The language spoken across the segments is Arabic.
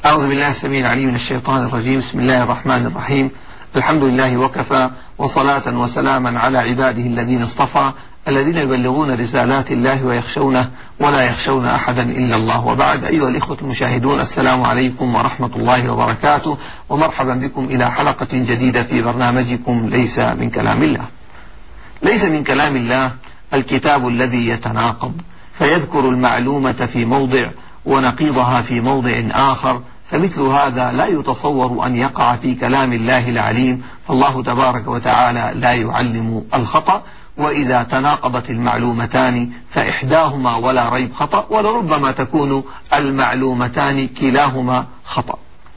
أعوذ بالله السميع العليم من الشيطان الرجيم. بسم الله الرحمن الرحيم. الحمد لله وكفى، وصلاة وسلاما على عباده الذين اصطفى، الذين يبلغون رسالات الله ويخشونه ولا يخشون أحدا إلا الله. وبعد، أيها الإخوة المشاهدون، السلام عليكم ورحمة الله وبركاته، ومرحبا بكم إلى حلقة جديدة في برنامجكم ليس من كلام الله. ليس من كلام الله الكتاب الذي يتناقض فيذكر المعلومة في موضع ونقيضها في موضع آخر، فمثل هذا لا يتصور أن يقع في كلام الله العليم، فالله تبارك وتعالى لا يعلم الخطأ. وإذا تناقضت المعلومتان فإحداهما ولا ريب خطأ، ولربما تكون المعلومتان كلاهما خطأ.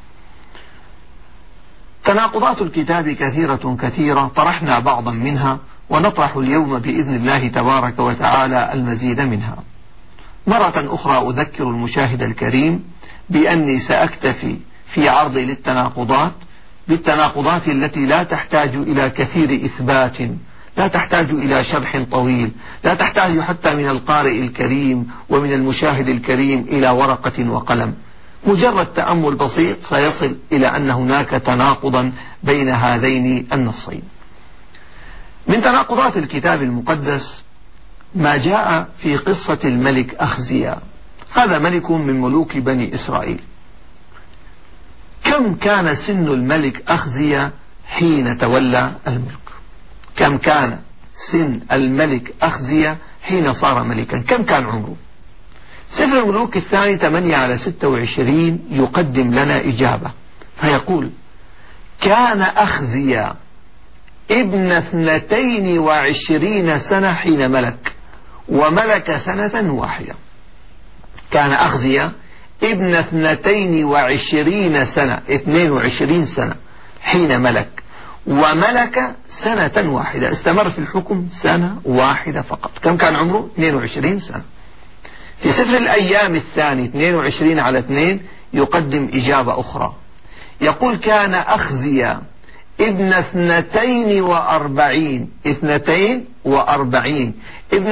تناقضات الكتاب كثيرة، طرحنا بعضا منها، ونطرح اليوم بإذن الله تبارك وتعالى المزيد منها. مرة أخرى أذكر المشاهد الكريم بأني سأكتفي في عرضي للتناقضات بالتناقضات التي لا تحتاج إلى كثير إثبات، لا تحتاج إلى شرح طويل، لا تحتاج حتى من القارئ الكريم ومن المشاهد الكريم إلى ورقة وقلم. مجرد تأمل بسيط سيصل إلى أن هناك تناقضا بين هذين النصين. من تناقضات الكتاب المقدس ما جاء في قصة الملك أخزيا. هذا ملك من ملوك بني إسرائيل. كم كان سن الملك أخزيا حين تولى الملك؟ كم كان سن الملك أخزيا حين صار ملكا؟ كم كان عمره؟ سفر الملوك الثاني 8/26 يقدم لنا إجابة، فيقول: كان أخزيا ابن 22 سنة حين ملك، وملك سنة واحدة. كان أخزيا ابن 22 سنة، 22 سنة حين ملك، وملك سنة واحدة، استمر في الحكم سنة واحدة فقط. كم كان عمره؟ 22 سنة. في سفر الأيام الثاني 22/2 يقدم إجابة أخرى، يقول: كان أخزيا ابن 42 ابن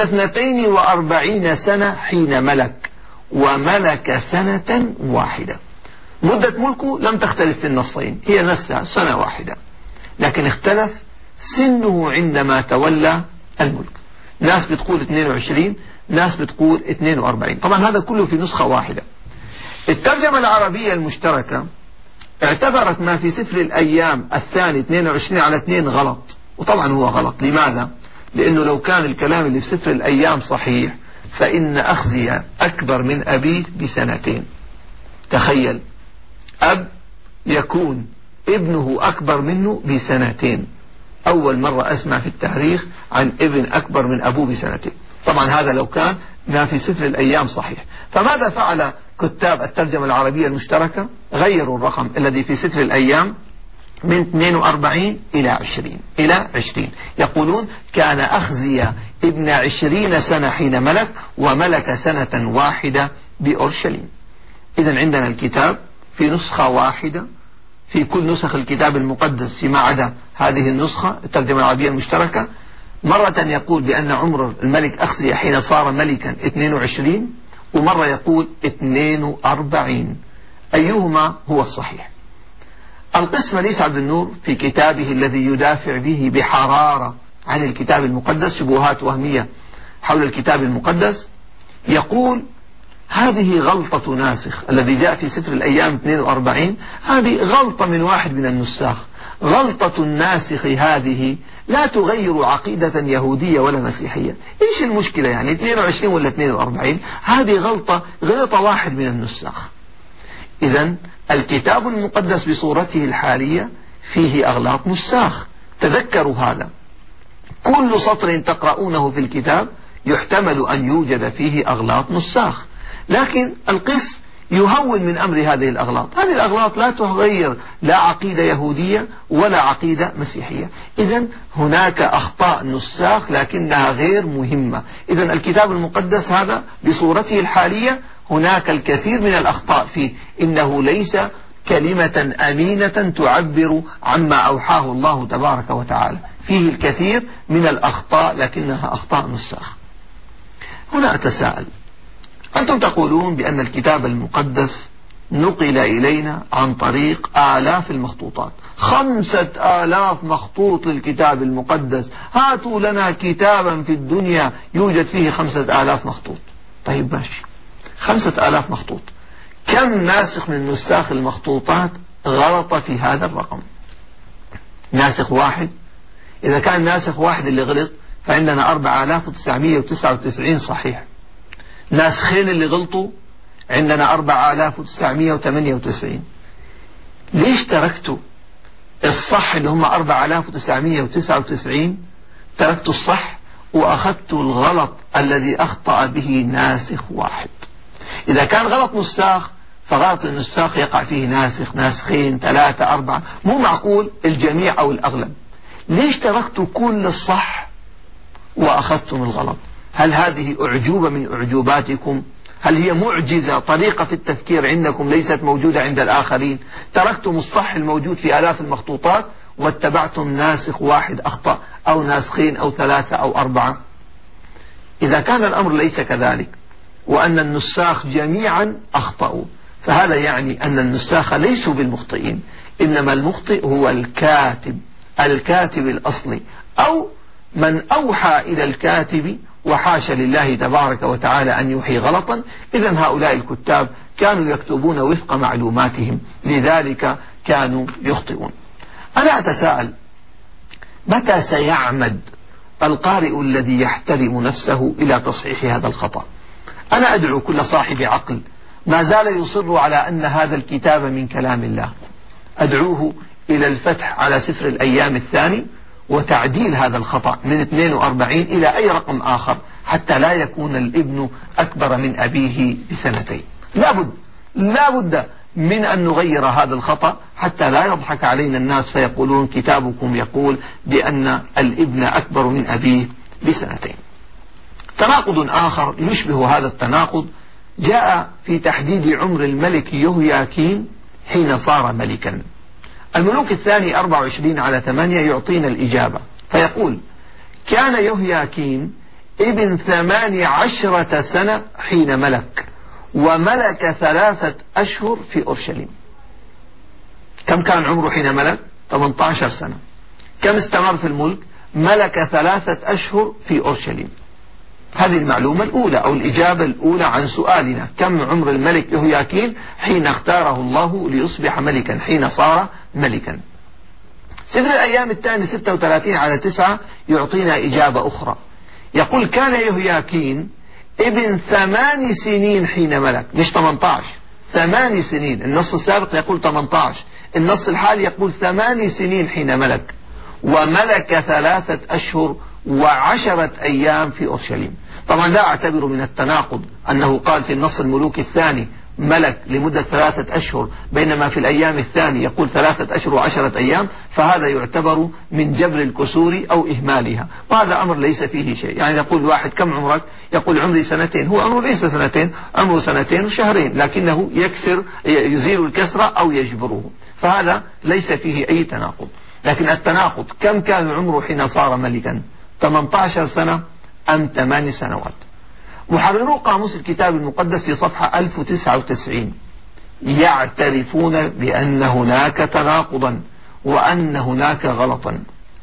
42 سنة حين ملك، وملك سنة واحدة. مدة ملكه لم تختلف في النصين، هي نفسها سنة واحدة، لكن اختلف سنه عندما تولى الملك. ناس بتقول 22، ناس بتقول 42. طبعا هذا كله في نسخة واحدة. الترجمة العربية المشتركة اعتبرت ما في سفر الأيام الثاني 22/2 غلط، وطبعا هو غلط. لماذا؟ لأنه لو كان الكلام اللي في سفر الأيام صحيح فإن أخزيا أكبر من أبيه ب2 تخيل، أب يكون ابنه أكبر منه ب2. أول مرة أسمع في التاريخ عن ابن أكبر من أبوه ب2. طبعا هذا لو كان ما في سفر الأيام صحيح. فماذا فعل كتاب الترجمة العربية المشتركة؟ غيروا الرقم الذي في سفر الأيام من 42 إلى 20. يقولون: كان أخزيا ابن 20 سنة حين ملك، وملك سنة واحدة بأورشليم. إذن عندنا الكتاب في نسخة واحدة في كل نسخ الكتاب المقدس فيما عدا هذه النسخة الترجمة العربية المشتركة. مرة يقول بأن عمر الملك أخزيا حين صار ملكا 22، ومرة يقول 42. أيهما هو الصحيح؟ القس مليس عبد النور في كتابه الذي يدافع به بحرارة عن الكتاب المقدس، شبهات وهمية حول الكتاب المقدس، يقول: هذه غلطة ناسخ الذي جاء في سفر الأيام 42. هذه غلطة من واحد من النساخ. غلطة الناسخ هذه لا تغير عقيدة يهودية ولا مسيحية. إيش المشكلة يعني 22 ولا 42؟ هذه غلطة واحد من النساخ. إذن الكتاب المقدس بصورته الحالية فيه أغلاط نساخ، تذكروا هذا. كل سطر تقرؤونه في الكتاب يحتمل أن يوجد فيه أغلاط نساخ، لكن القس يهون من أمر هذه الأغلاط. هذه الأغلاط لا تغير لا عقيدة يهودية ولا عقيدة مسيحية. إذن هناك أخطاء نساخ لكنها غير مهمة. إذن الكتاب المقدس هذا بصورته الحالية هناك الكثير من الأخطاء فيه، إنه ليس كلمة أمينة تعبر عما أوحاه الله تبارك وتعالى، فيه الكثير من الأخطاء لكنها أخطاء نساخ. هنا أتساءل، أنتم تقولون بأن الكتاب المقدس نقل إلينا عن طريق آلاف المخطوطات. 5000 مخطوط للكتاب المقدس. هاتوا لنا كتابا في الدنيا يوجد فيه 5000 مخطوط. طيب ماشي، 5000 مخطوط، كم ناسخ من نساخ المخطوطات غلط في هذا الرقم؟ ناسخ واحد. إذا كان ناسخ واحد اللي غلط فعندنا 4999 صحيح. ناسخين اللي غلطوا عندنا 4998. ليش تركتوا الصح اللي هم 4999، تركتوا الصح وأخذتوا الغلط الذي أخطأ به ناسخ واحد؟ إذا كان غلط نساخ فغلط النساخ يقع فيه ناسخ، ناسخين، 3، 4، مو معقول الجميع أو الأغلب. ليش تركتوا كل الصح وأخذتم الغلط؟ هل هذه أعجوبة من أعجوباتكم؟ هل هي معجزة، طريقة في التفكير عندكم ليست موجودة عند الآخرين؟ تركتم الصح الموجود في آلاف المخطوطات واتبعتم ناسخ واحد أخطأ، أو ناسخين، أو 3 أو 4. إذا كان الأمر ليس كذلك وأن النساخ جميعا أخطأوا، فهذا يعني أن النساخ ليسوا بالمخطئين، إنما المخطئ هو الكاتب الأصلي، أو من أوحى إلى الكاتب، وحاشا لله تبارك وتعالى أن يوحي غلطا. إذن هؤلاء الكتاب كانوا يكتبون وفق معلوماتهم، لذلك كانوا يخطئون. أنا أتساءل، متى سيعمد القارئ الذي يحترم نفسه إلى تصحيح هذا الخطأ؟ أنا أدعو كل صاحب عقل ما زال يصر على أن هذا الكتاب من كلام الله، أدعوه إلى الفتح على سفر الأيام الثاني وتعديل هذا الخطأ من 42 إلى أي رقم آخر، حتى لا يكون الابن أكبر من أبيه ب2. لا بد من أن نغير هذا الخطأ حتى لا يضحك علينا الناس فيقولون كتابكم يقول بأن الابن أكبر من أبيه ب2. تناقض آخر يشبه هذا التناقض جاء في تحديد عمر الملك يهوياكين حين صار ملكا. الملوك الثاني 24/8 يعطينا الإجابة، فيقول: كان يهوياكين ابن 18 سنة حين ملك، وملك 3 أشهر في أورشليم. كم كان عمره حين ملك؟ 18 سنة. كم استمر في الملك؟ ملك 3 أشهر في أورشليم. هذه المعلومة الأولى أو الإجابة الأولى عن سؤالنا: كم عمر الملك يهوياكين حين اختاره الله ليصبح ملكا، حين صار ملكا؟ سفر الأيام الثاني 36/9 يعطينا إجابة أخرى، يقول: كان يهوياكين ابن 8 سنين حين ملك، مش 18، 8 سنين. النص السابق يقول 18، النص الحالي يقول 8 سنين حين ملك، وملك 3 أشهر و10 أيام في أورشليم. طبعا لا أعتبر من التناقض أنه قال في النص الملوك الثاني ملك لمدة 3 أشهر، بينما في الأيام الثاني يقول 3 أشهر و10 أيام، فهذا يعتبر من جبر الكسور أو إهمالها، وهذا أمر ليس فيه شيء. يعني يقول واحد: كم عمرك؟ يقول: عمري 2. هو عمره ليس 2، عمره 2 وشهرين، لكنه يزيل الكسرة أو يجبره، فهذا ليس فيه أي تناقض. لكن التناقض: كم كان عمره حين صار ملكا؟ 18 سنة أم 8 سنوات؟ محررو قاموس الكتاب المقدس في صفحة 1099 يعترفون بأن هناك تناقضا وأن هناك غلطا،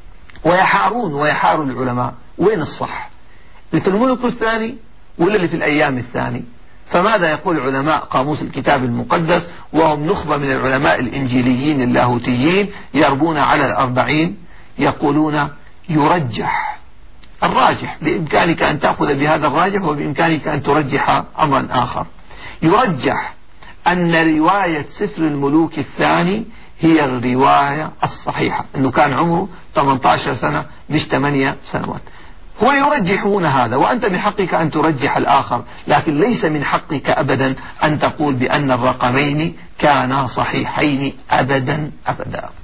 ويحار العلماء: وين الصح؟ اللي في الملك الثاني ولا اللي في الأيام الثاني؟ فماذا يقول علماء قاموس الكتاب المقدس وهم نخبة من العلماء الإنجيليين اللاهوتيين يربون على 40؟ يقولون: يرجح الراجح، بإمكانك أن تأخذ بهذا الراجح وبإمكانك أن ترجح أمرا آخر. يرجح أن رواية سفر الملوك الثاني هي الرواية الصحيحة، أنه كان عمره 18 سنة مش 8 سنوات. هو يرجحون هذا، وأنت من حقك أن ترجح الآخر، لكن ليس من حقك أبدا أن تقول بأن الرقمين كانا صحيحين أبدا أبدا.